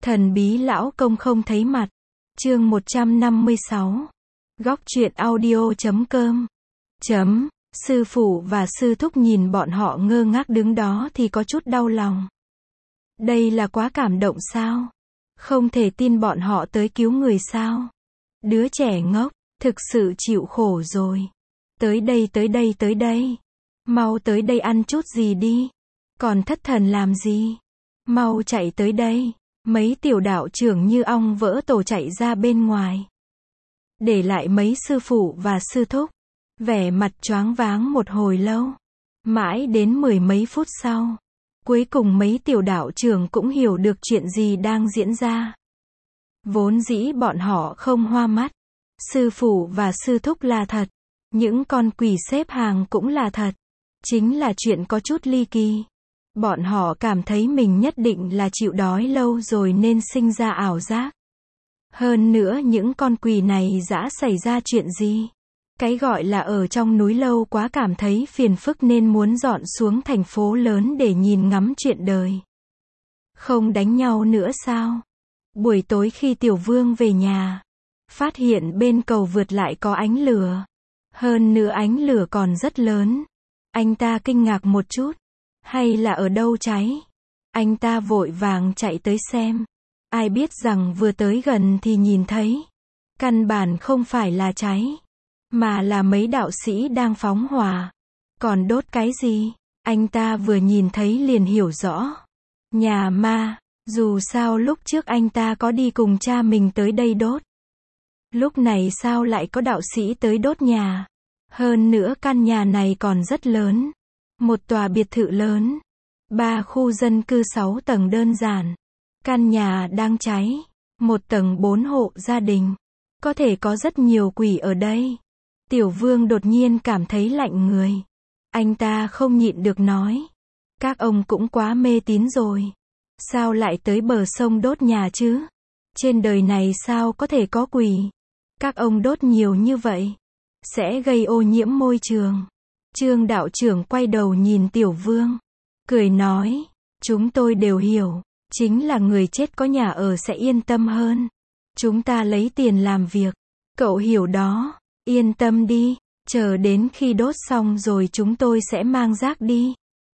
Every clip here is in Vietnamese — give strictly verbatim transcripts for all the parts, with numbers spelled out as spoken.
Thần bí lão công không thấy mặt. Chương một trăm năm mươi sáu. Góc truyện audio chấm com. Chấm. Sư phụ và sư thúc nhìn bọn họ ngơ ngác đứng đó thì có chút đau lòng. Đây là quá cảm động sao? Không thể tin bọn họ tới cứu người sao? Đứa trẻ ngốc, thực sự chịu khổ rồi. Tới đây tới đây tới đây. Mau tới đây ăn chút gì đi. Còn thất thần làm gì? Mau chạy tới đây. Mấy tiểu đạo trưởng như ong vỡ tổ chạy ra bên ngoài. Để lại mấy sư phụ và sư thúc. Vẻ mặt choáng váng một hồi lâu. Mãi đến mười mấy phút sau. Cuối cùng mấy tiểu đạo trưởng cũng hiểu được chuyện gì đang diễn ra. Vốn dĩ bọn họ không hoa mắt. Sư phụ và sư thúc là thật. Những con quỷ xếp hàng cũng là thật. Chính là chuyện có chút ly kỳ. Bọn họ cảm thấy mình nhất định là chịu đói lâu rồi nên sinh ra ảo giác. Hơn nữa những con quỷ này dã xảy ra chuyện gì? Cái gọi là ở trong núi lâu quá cảm thấy phiền phức nên muốn dọn xuống thành phố lớn để nhìn ngắm chuyện đời. Không đánh nhau nữa sao? Buổi tối khi Tiểu Vương về nhà, phát hiện bên cầu vượt lại có ánh lửa. Hơn nữa ánh lửa còn rất lớn. Anh ta kinh ngạc một chút. Hay là ở đâu cháy? Anh ta vội vàng chạy tới xem. Ai biết rằng vừa tới gần thì nhìn thấy. Căn bản không phải là cháy. Mà là mấy đạo sĩ đang phóng hỏa. Còn đốt cái gì? Anh ta vừa nhìn thấy liền hiểu rõ. Nhà ma. Dù sao lúc trước anh ta có đi cùng cha mình tới đây đốt. Lúc này sao lại có đạo sĩ tới đốt nhà? Hơn nữa căn nhà này còn rất lớn. Một tòa biệt thự lớn. Ba khu dân cư sáu tầng đơn giản. Căn nhà đang cháy. Một tầng bốn hộ gia đình. Có thể có rất nhiều quỷ ở đây. Tiểu Vương đột nhiên cảm thấy lạnh người. Anh ta không nhịn được nói. Các ông cũng quá mê tín rồi. Sao lại tới bờ sông đốt nhà chứ? Trên đời này sao có thể có quỷ? Các ông đốt nhiều như vậy. Sẽ gây ô nhiễm môi trường. Trương đạo trưởng quay đầu nhìn Tiểu Vương. Cười nói. Chúng tôi đều hiểu. Chính là người chết có nhà ở sẽ yên tâm hơn. Chúng ta lấy tiền làm việc. Cậu hiểu đó. Yên tâm đi. Chờ đến khi đốt xong rồi chúng tôi sẽ mang rác đi.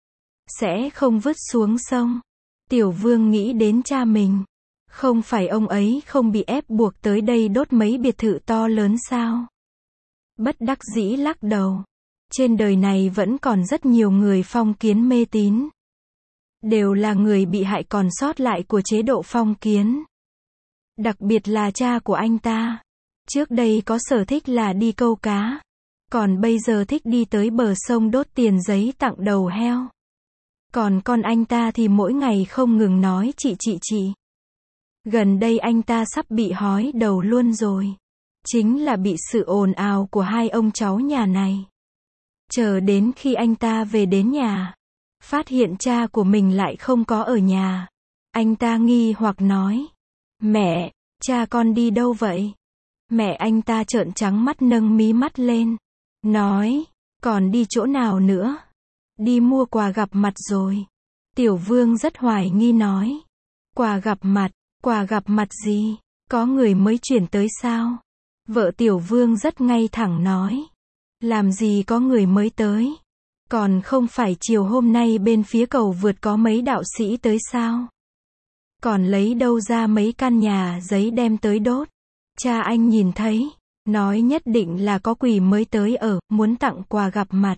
Sẽ không vứt xuống sông. Tiểu Vương nghĩ đến cha mình. Không phải ông ấy không bị ép buộc tới đây đốt mấy biệt thự to lớn sao? Bất đắc dĩ lắc đầu. Trên đời này vẫn còn rất nhiều người phong kiến mê tín. Đều là người bị hại còn sót lại của chế độ phong kiến. Đặc biệt là cha của anh ta. Trước đây có sở thích là đi câu cá. Còn bây giờ thích đi tới bờ sông đốt tiền giấy tặng đầu heo. Còn con anh ta thì mỗi ngày không ngừng nói chị chị chị. Gần đây anh ta sắp bị hói đầu luôn rồi. Chính là bị sự ồn ào của hai ông cháu nhà này. Chờ đến khi anh ta về đến nhà. Phát hiện cha của mình lại không có ở nhà. Anh ta nghi hoặc nói. Mẹ, cha con đi đâu vậy? Mẹ anh ta trợn trắng mắt nâng mí mắt lên. Nói, còn đi chỗ nào nữa? Đi mua quà gặp mặt rồi. Tiểu Vương rất hoài nghi nói. Quà gặp mặt, quà gặp mặt gì? Có người mới chuyển tới sao? Vợ Tiểu Vương rất ngay thẳng nói. Làm gì có người mới tới? Còn không phải chiều hôm nay bên phía cầu vượt có mấy đạo sĩ tới sao? Còn lấy đâu ra mấy căn nhà giấy đem tới đốt? Cha anh nhìn thấy. Nói nhất định là có quỷ mới tới ở, muốn tặng quà gặp mặt.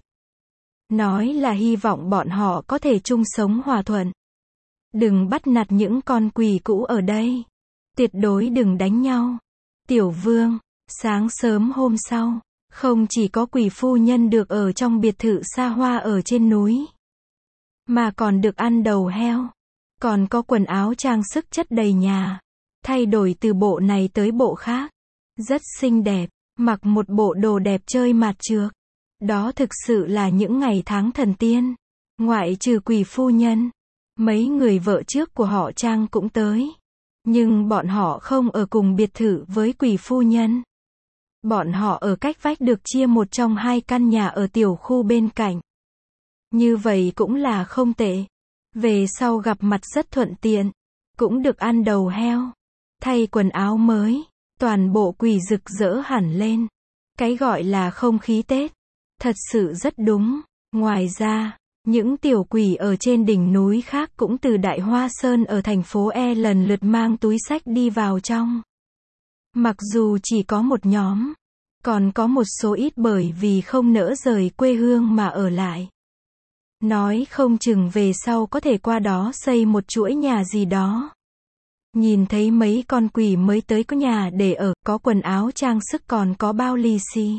Nói là hy vọng bọn họ có thể chung sống hòa thuận. Đừng bắt nạt những con quỷ cũ ở đây. Tuyệt đối đừng đánh nhau. Tiểu Vương, sáng sớm hôm sau, không chỉ có quỷ phu nhân được ở trong biệt thự xa hoa ở trên núi, mà còn được ăn đầu heo. Còn có quần áo trang sức chất đầy nhà. Thay đổi từ bộ này tới bộ khác. Rất xinh đẹp. Mặc một bộ đồ đẹp chơi mạt trược. Đó thực sự là những ngày tháng thần tiên. Ngoại trừ quỷ phu nhân. Mấy người vợ trước của họ Trang cũng tới. Nhưng bọn họ không ở cùng biệt thự với quỷ phu nhân. Bọn họ ở cách vách được chia một trong hai căn nhà ở tiểu khu bên cạnh. Như vậy cũng là không tệ. Về sau gặp mặt rất thuận tiện. cũng được ăn đầu heo, thay quần áo mới, toàn bộ quỷ rực rỡ hẳn lên. Cái gọi là không khí Tết, thật sự rất đúng. Ngoài ra, những tiểu quỷ ở trên đỉnh núi khác cũng từ Đại Hoa Sơn ở thành phố E lần lượt mang túi xách đi vào trong. Mặc dù chỉ có một nhóm, còn có một số ít bởi vì không nỡ rời quê hương mà ở lại. Nói không chừng về sau có thể qua đó xây một chuỗi nhà gì đó. Nhìn thấy mấy con quỷ mới tới có nhà để ở, có quần áo trang sức, còn có bao lì xì,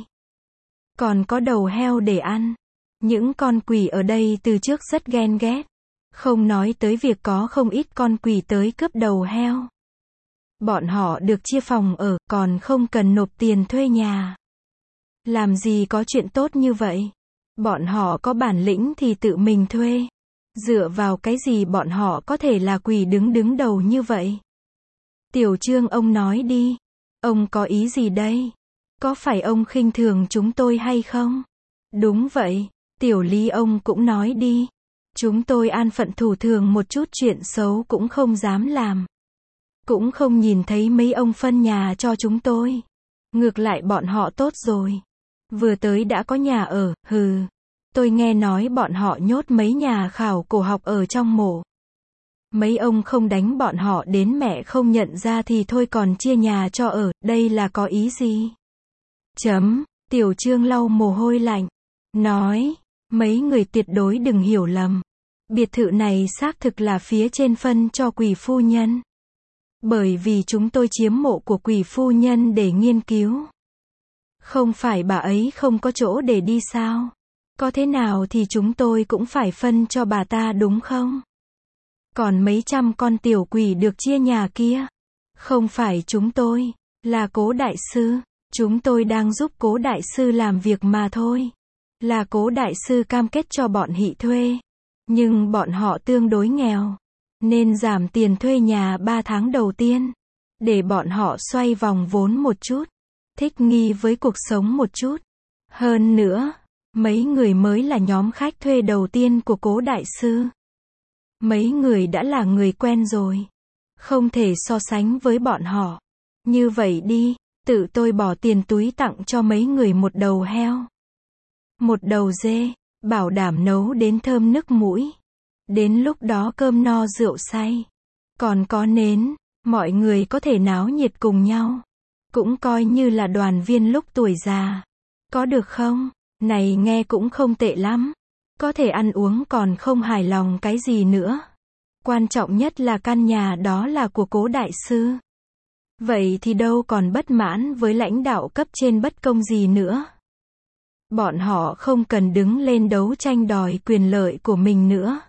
còn có đầu heo để ăn. Những con quỷ ở đây từ trước rất ghen ghét. Không nói tới việc có không ít con quỷ tới cướp đầu heo. Bọn họ được chia phòng ở, còn không cần nộp tiền thuê nhà. Làm gì có chuyện tốt như vậy? Bọn họ có bản lĩnh thì tự mình thuê. Dựa vào cái gì bọn họ có thể là quỷ đứng đứng đầu như vậy? Tiểu Trương ông nói đi. Ông có ý gì đây? Có phải ông khinh thường chúng tôi hay không? Đúng vậy. Tiểu Lý ông cũng nói đi. Chúng tôi an phận thủ thường một chút chuyện xấu cũng không dám làm. Cũng không nhìn thấy mấy ông phân nhà cho chúng tôi. Ngược lại bọn họ tốt rồi. Vừa tới đã có nhà ở, hừ. Tôi nghe nói bọn họ nhốt mấy nhà khảo cổ học ở trong mộ. Mấy ông không đánh bọn họ đến mẹ không nhận ra thì thôi, còn chia nhà cho ở, đây là có ý gì? Chấm, Tiểu Trương lau mồ hôi lạnh. Nói, mấy người tuyệt đối đừng hiểu lầm. Biệt thự này xác thực là phía trên phân cho quỷ phu nhân. Bởi vì chúng tôi chiếm mộ của quỷ phu nhân để nghiên cứu. Không phải bà ấy không có chỗ để đi sao? Có thế nào thì chúng tôi cũng phải phân cho bà ta đúng không? Còn mấy trăm con tiểu quỷ được chia nhà kia. Không phải chúng tôi, là Cố đại sư. Chúng tôi đang giúp Cố đại sư làm việc mà thôi. Là Cố đại sư cam kết cho bọn hị thuê. Nhưng bọn họ tương đối nghèo. Nên giảm tiền thuê nhà ba tháng đầu tiên. Để bọn họ xoay vòng vốn một chút. Thích nghi với cuộc sống một chút. Hơn nữa, mấy người mới là nhóm khách thuê đầu tiên của Cố đại sư. Mấy người đã là người quen rồi. Không thể so sánh với bọn họ. Như vậy đi, tự tôi bỏ tiền túi tặng cho mấy người một đầu heo. Một đầu dê, bảo đảm nấu đến thơm nức mũi. Đến lúc đó cơm no rượu say. Còn có nến, mọi người có thể náo nhiệt cùng nhau. Cũng coi như là đoàn viên lúc tuổi già. Có được không? Này nghe cũng không tệ lắm. Có thể ăn uống còn không hài lòng cái gì nữa. Quan trọng nhất là căn nhà đó là của Cố đại sư. Vậy thì đâu còn bất mãn với lãnh đạo cấp trên bất công gì nữa. Bọn họ không cần đứng lên đấu tranh đòi quyền lợi của mình nữa.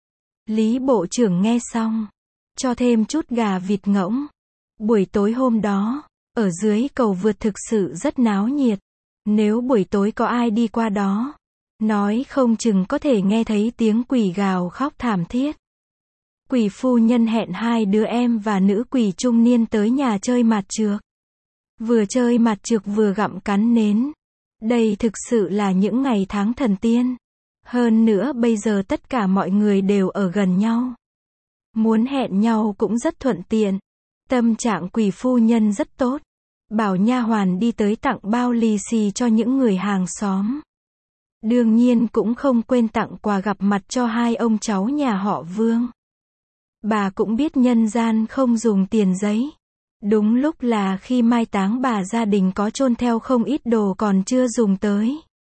Lý Bộ trưởng nghe xong, cho thêm chút gà vịt ngỗng. Buổi tối hôm đó, ở dưới cầu vượt thực sự rất náo nhiệt. Nếu buổi tối có ai đi qua đó, nói không chừng có thể nghe thấy tiếng quỷ gào khóc thảm thiết. Quỷ phu nhân hẹn hai đứa em và nữ quỷ trung niên tới nhà chơi mặt trược. Vừa chơi mặt trược vừa gặm cắn nến. Đây thực sự là những ngày tháng thần tiên. Hơn nữa bây giờ tất cả mọi người đều ở gần nhau. Muốn hẹn nhau cũng rất thuận tiện. Tâm trạng quỷ phu nhân rất tốt. Bảo nha hoàn đi tới tặng bao lì xì cho những người hàng xóm. Đương nhiên cũng không quên tặng quà gặp mặt cho hai ông cháu nhà họ Vương. Bà cũng biết nhân gian không dùng tiền giấy. Đúng lúc là khi mai táng bà gia đình có chôn theo không ít đồ còn chưa dùng tới.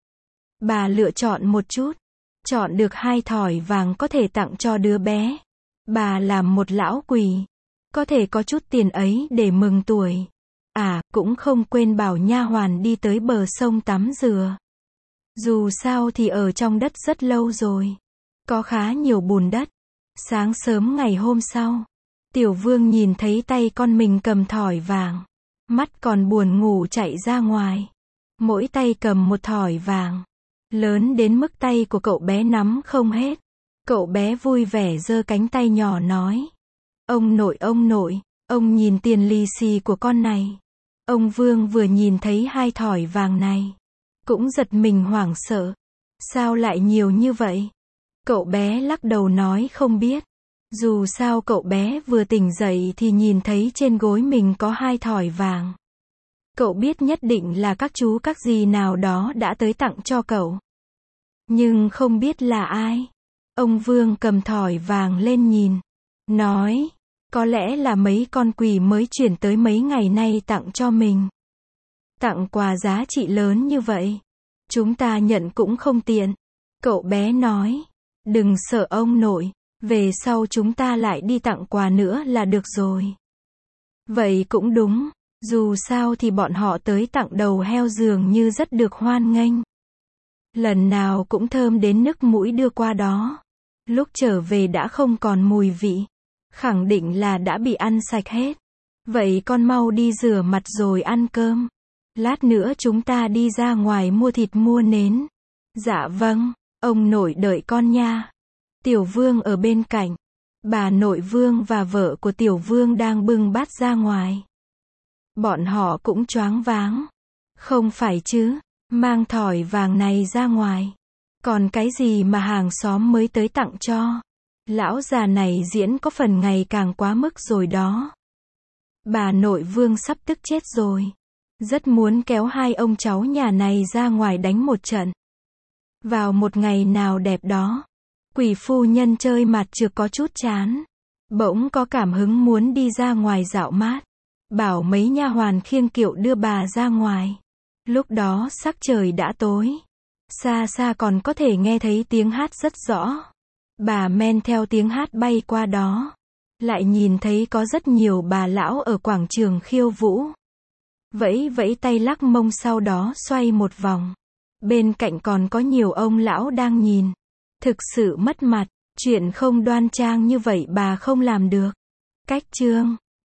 Bà lựa chọn một chút. Chọn được hai thỏi vàng có thể tặng cho đứa bé. Bà làm một lão quỷ. Có thể có chút tiền ấy để mừng tuổi. À, cũng không quên bảo nha hoàn đi tới bờ sông tắm rửa. Dù sao thì ở trong đất rất lâu rồi. Có khá nhiều bùn đất. Sáng sớm ngày hôm sau, Tiểu Vương nhìn thấy tay con mình cầm thỏi vàng. Mắt còn buồn ngủ chạy ra ngoài. Mỗi tay cầm một thỏi vàng. Lớn đến mức tay của cậu bé nắm không hết. Cậu bé vui vẻ giơ cánh tay nhỏ nói. Ông nội ông nội, ông nhìn tiền lì xì của con này. Ông Vương vừa nhìn thấy hai thỏi vàng này. Cũng giật mình hoảng sợ. Sao lại nhiều như vậy? Cậu bé lắc đầu nói không biết. Dù sao cậu bé vừa tỉnh dậy thì nhìn thấy trên gối mình có hai thỏi vàng. Cậu biết nhất định là các chú các dì nào đó đã tới tặng cho cậu. Nhưng không biết là ai. Ông Vương cầm thỏi vàng lên nhìn. Nói, có lẽ là mấy con quỷ mới chuyển tới mấy ngày nay tặng cho mình. Tặng quà giá trị lớn như vậy. Chúng ta nhận cũng không tiện. Cậu bé nói, đừng sợ ông nội. Về sau chúng ta lại đi tặng quà nữa là được rồi. Vậy cũng đúng. Dù sao thì bọn họ tới tặng đầu heo dường như rất được hoan nghênh. Lần nào cũng thơm đến nức mũi đưa qua đó. Lúc trở về đã không còn mùi vị. Khẳng định là đã bị ăn sạch hết. Vậy con mau đi rửa mặt rồi ăn cơm. Lát nữa chúng ta đi ra ngoài mua thịt mua nến. Dạ vâng, ông nội đợi con nha. Tiểu Vương ở bên cạnh. Bà nội Vương và vợ của Tiểu Vương đang bưng bát ra ngoài. Bọn họ cũng choáng váng. Không phải chứ, mang thỏi vàng này ra ngoài. Còn cái gì mà hàng xóm mới tới tặng cho. Lão già này diễn có phần ngày càng quá mức rồi đó. Bà nội Vương sắp tức chết rồi. Rất muốn kéo hai ông cháu nhà này ra ngoài đánh một trận. Vào một ngày nào đẹp đó, quỷ phu nhân chơi mặt trược có chút chán. Bỗng có cảm hứng muốn đi ra ngoài dạo mát. Bảo mấy nha hoàn khiêng kiệu đưa bà ra ngoài. Lúc đó sắc trời đã tối. Xa xa còn có thể nghe thấy tiếng hát rất rõ. Bà men theo tiếng hát bay qua đó. Lại nhìn thấy có rất nhiều bà lão ở quảng trường khiêu vũ. Vẫy vẫy tay lắc mông sau đó xoay một vòng. Bên cạnh còn có nhiều ông lão đang nhìn. Thực sự mất mặt. Chuyện không đoan trang như vậy bà không làm được. Cách chương